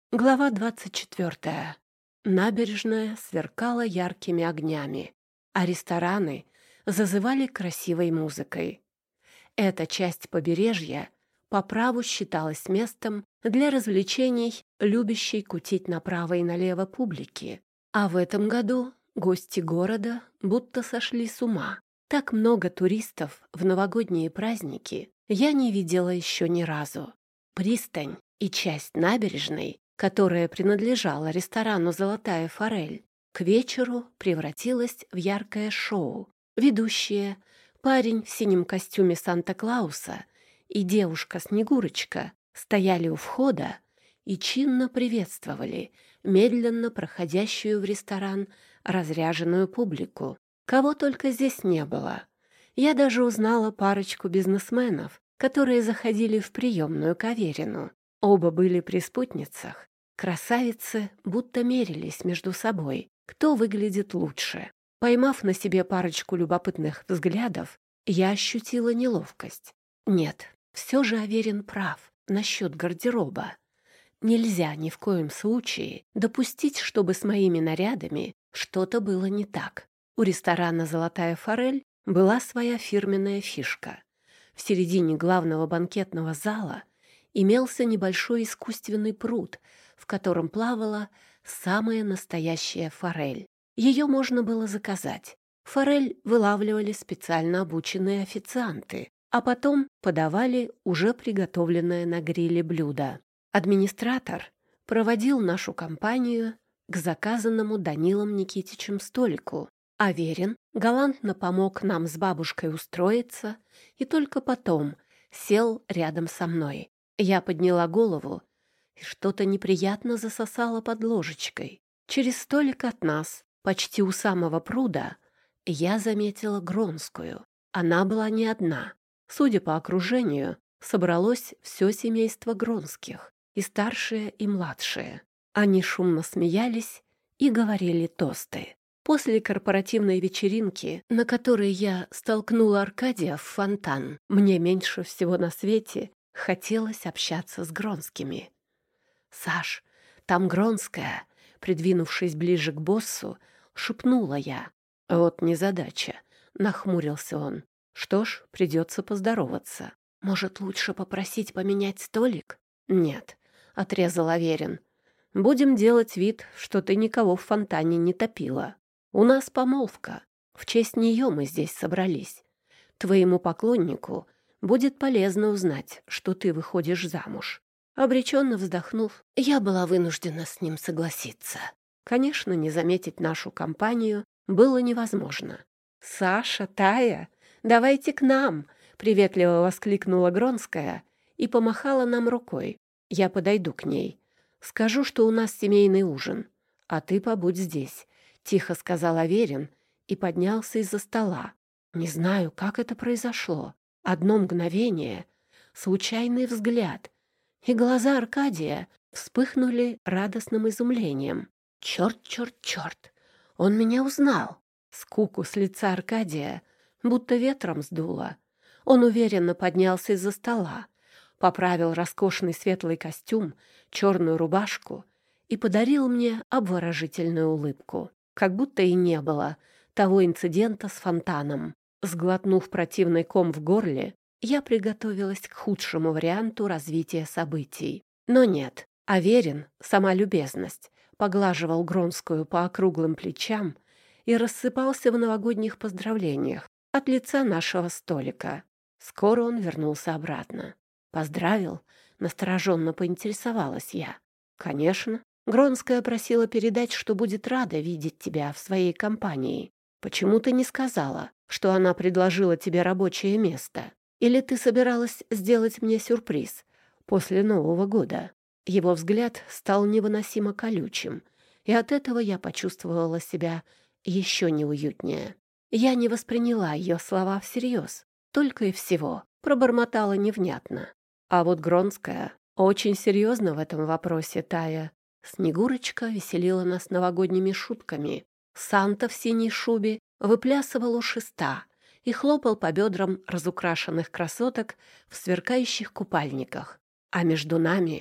Глава 24. Набережная сверкала яркими огнями, а рестораны зазывали красивой музыкой. Эта часть побережья по праву считалась местом для развлечений, любящей кутить направо и налево публики. А в этом году гости города будто сошли с ума. Так много туристов в новогодние праздники я не видела еще ни разу. Пристань и часть набережной, которая принадлежала ресторану «Золотая форель», к вечеру превратилась в яркое шоу. Ведущие, парень в синем костюме Санта-Клауса и девушка-Снегурочка стояли у входа и чинно приветствовали медленно проходящую в ресторан разряженную публику. Кого только здесь не было. Я даже узнала парочку бизнесменов, которые заходили в приемную к Аверину. Оба были при спутницах. Красавицы будто мерились между собой, кто выглядит лучше. Поймав на себе парочку любопытных взглядов, я ощутила неловкость. Нет, все же Аверин прав насчет гардероба. Нельзя ни в коем случае допустить, чтобы с моими нарядами что-то было не так. У ресторана «Золотая форель» была своя фирменная фишка. В середине главного банкетного зала имелся небольшой искусственный пруд, в котором плавала самая настоящая форель. Ее можно было заказать. Форель вылавливали специально обученные официанты, а потом подавали уже приготовленное на гриле блюдо. Администратор проводил нашу компанию к заказанному Данилом Никитичем столику. Аверин галантно помог нам с бабушкой устроиться и только потом сел рядом со мной. Я подняла голову и что-то неприятно засосало под ложечкой. Через столик от нас, почти у самого пруда, я заметила Гронскую. Она была не одна. Судя по окружению, собралось все семейство Гронских, и старшие, и младшие. Они шумно смеялись и говорили тосты. После корпоративной вечеринки, на которой я столкнула Аркадия в фонтан, мне меньше всего на свете хотелось общаться с Гронскими. «Саш, там Гронская», придвинувшись ближе к боссу, шепнула я. «Вот незадача», — нахмурился он. «Что ж, придется поздороваться. Может, лучше попросить поменять столик?» «Нет», — отрезал Аверин. «Будем делать вид, что ты никого в фонтане не топила. У нас помолвка. В честь нее мы здесь собрались. Твоему поклоннику будет полезно узнать, что ты выходишь замуж». Обреченно вздохнув, я была вынуждена с ним согласиться. Конечно, не заметить нашу компанию было невозможно. «Саша, Тая, давайте к нам!» — приветливо воскликнула Гронская и помахала нам рукой. «Я подойду к ней. Скажу, что у нас семейный ужин, а ты побудь здесь», — тихо сказал Аверин и поднялся из-за стола. Не знаю, как это произошло. Одно мгновение, случайный взгляд, и глаза Аркадия вспыхнули радостным изумлением. «Черт, черт, черт! Он меня узнал!» Скуку с лица Аркадия будто ветром сдуло. Он уверенно поднялся из-за стола, поправил роскошный светлый костюм, черную рубашку и подарил мне обворожительную улыбку. Как будто и не было того инцидента с фонтаном. Сглотнув противный ком в горле, я приготовилась к худшему варианту развития событий. Но нет, Аверин, сама любезность, поглаживал Гронскую по округлым плечам и рассыпался в новогодних поздравлениях от лица нашего столика. Скоро он вернулся обратно. «Поздравил?» — настороженно поинтересовалась я. «Конечно. Гронская просила передать, что будет рада видеть тебя в своей компании. Почему ты не сказала, что она предложила тебе рабочее место? Или ты собиралась сделать мне сюрприз после Нового года?» Его взгляд стал невыносимо колючим, и от этого я почувствовала себя еще неуютнее. Я не восприняла ее слова всерьез, только и всего пробормотала невнятно. А вот Гронская очень серьезно в этом вопросе, Тая. Снегурочка веселила нас новогодними шутками. Санта в синей шубе выплясывал у шеста и хлопал по бедрам разукрашенных красоток в сверкающих купальниках. А между нами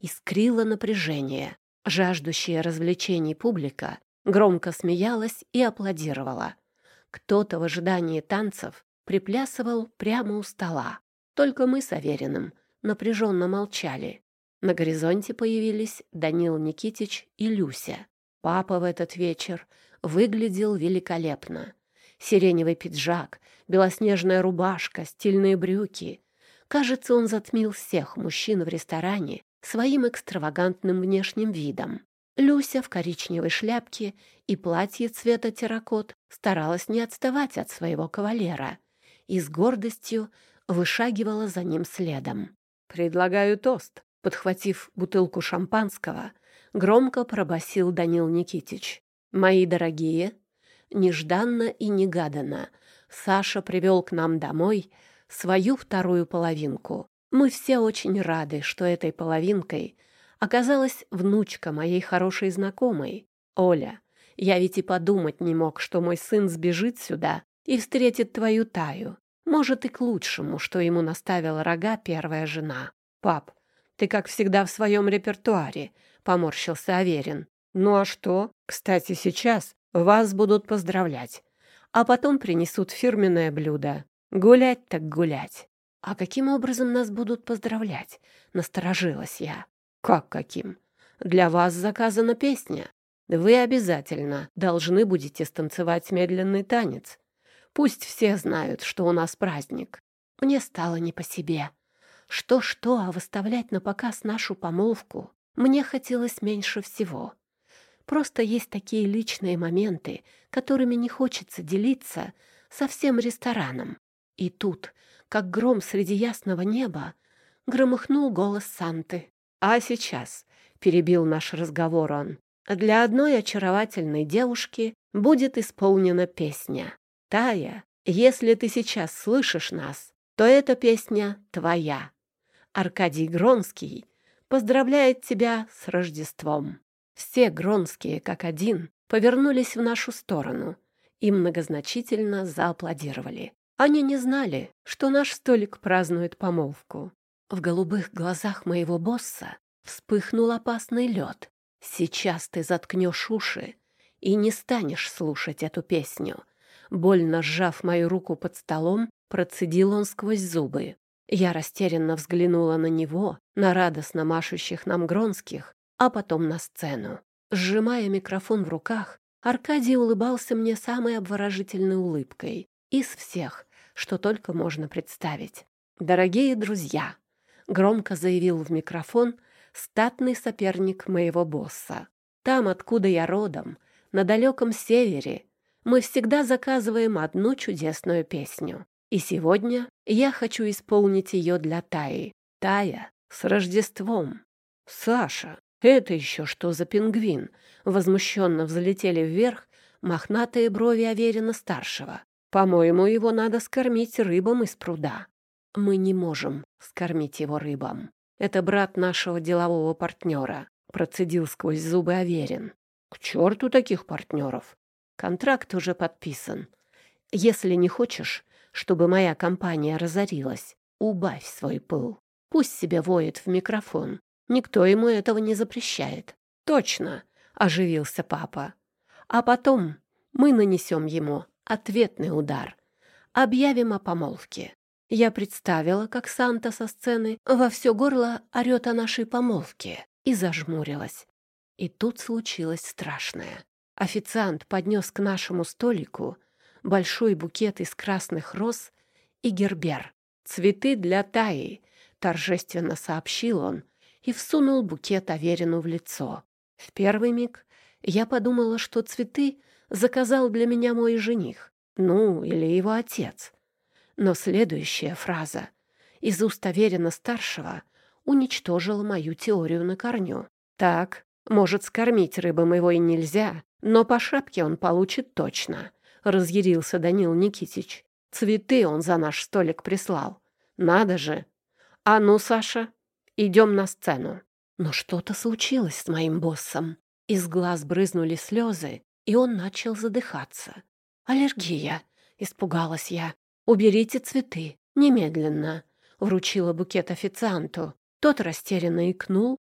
искрило напряжение. Жаждущая развлечений публика громко смеялась и аплодировала. Кто-то в ожидании танцев приплясывал прямо у стола. Только мы с Авериным напряженно молчали. На горизонте появились Данил Никитич и Люся. Папа в этот вечер выглядел великолепно. Сиреневый пиджак, белоснежная рубашка, стильные брюки. Кажется, он затмил всех мужчин в ресторане своим экстравагантным внешним видом. Люся в коричневой шляпке и платье цвета терракот старалась не отставать от своего кавалера и с гордостью вышагивала за ним следом. «Предлагаю тост», — подхватив бутылку шампанского, громко пробасил Данил Никитич. «Мои дорогие, нежданно и негаданно Саша привел к нам домой свою вторую половинку. Мы все очень рады, что этой половинкой оказалась внучка моей хорошей знакомой. Оля, я ведь и подумать не мог, что мой сын сбежит сюда и встретит твою Таю. Может, и к лучшему, что ему наставила рога первая жена. Пап, ты, как всегда, в своем репертуаре», — поморщился Аверин. «Ну а что? Кстати, сейчас вас будут поздравлять, а потом принесут фирменное блюдо. Гулять так гулять». «А каким образом нас будут поздравлять?» — насторожилась я. «Как каким? Для вас заказана песня. Вы обязательно должны будете станцевать медленный танец. Пусть все знают, что у нас праздник». Мне стало не по себе. Что-что, а выставлять на показ нашу помолвку мне хотелось меньше всего. Просто есть такие личные моменты, которыми не хочется делиться со всем рестораном. И тут, как гром среди ясного неба, громыхнул голос Санты. «А сейчас», — перебил наш разговор он, — «для одной очаровательной девушки будет исполнена песня. Тая, если ты сейчас слышишь нас, то эта песня твоя. Аркадий Гронский поздравляет тебя с Рождеством». Все Гронские, как один, повернулись в нашу сторону и многозначительно зааплодировали. Они не знали, что наш столик празднует помолвку. В голубых глазах моего босса вспыхнул опасный лед. «Сейчас ты заткнешь уши и не станешь слушать эту песню». Больно сжав мою руку под столом, процедил он сквозь зубы. Я растерянно взглянула на него, на радостно машущих нам Гронских, а потом на сцену. Сжимая микрофон в руках, Аркадий улыбался мне самой обворожительной улыбкой из всех, что только можно представить. «Дорогие друзья», — громко заявил в микрофон статный соперник моего босса. «Там, откуда я родом, на далеком севере, мы всегда заказываем одну чудесную песню. И сегодня я хочу исполнить ее для Таи. Тая, с Рождеством!» «Саша, это еще что за пингвин?» Возмущенно взлетели вверх мохнатые брови Аверина-старшего. «По-моему, его надо скормить рыбам из пруда». «Мы не можем скормить его рыбам. Это брат нашего делового партнера», — процедил сквозь зубы Аверин. «К черту таких партнеров! Контракт уже подписан. Если не хочешь, чтобы моя компания разорилась, убавь свой пыл. Пусть себе воет в микрофон. Никто ему этого не запрещает». «Точно!» — оживился папа. «А потом мы нанесем ему ответный удар. Объявим о помолвке». Я представила, как Санта со сцены во все горло орет о нашей помолвке, и зажмурилась. И тут случилось страшное. Официант поднес к нашему столику большой букет из красных роз и гербер. «Цветы для Таи», — торжественно сообщил он и всунул букет Аверину в лицо. В первый миг я подумала, что цветы заказал для меня мой жених, ну, или его отец. Но следующая фраза из уст Аверина-старшего уничтожила мою теорию на корню. «Так, может, скормить рыбам его и нельзя, но по шапке он получит точно», — разъярился Данил Никитич. «Цветы он за наш столик прислал. Надо же! А ну, Саша, идем на сцену». Но что-то случилось с моим боссом. Из глаз брызнули слезы, и он начал задыхаться. «Аллергия!» — испугалась я. «Уберите цветы, немедленно!» — вручила букет официанту. Тот растерянно икнул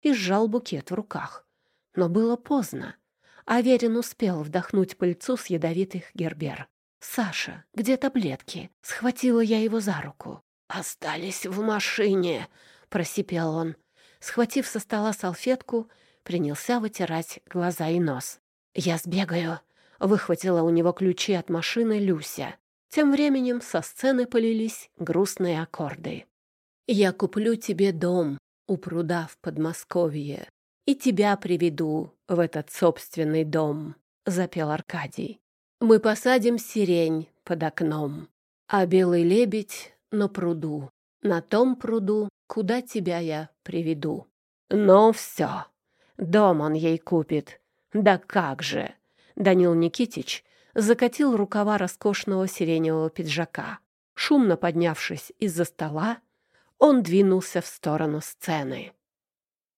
и сжал букет в руках. Но было поздно. Аверин успел вдохнуть пыльцу с ядовитых гербер. «Саша, где таблетки?» — схватила я его за руку. «Остались в машине», — просипел он. Схватив со стола салфетку, принялся вытирать глаза и нос. «Я сбегаю», — выхватила у него ключи от машины Люся. Тем временем со сцены полились грустные аккорды. «Я куплю тебе дом у пруда в Подмосковье и тебя приведу в этот собственный дом», — запел Аркадий. «Мы посадим сирень под окном, а белый лебедь на пруду, на том пруду, куда тебя я приведу». «Ну все, дом он ей купит. Да как же!» Данил Никитич закатил рукава роскошного сиреневого пиджака. Шумно поднявшись из-за стола, он двинулся в сторону сцены.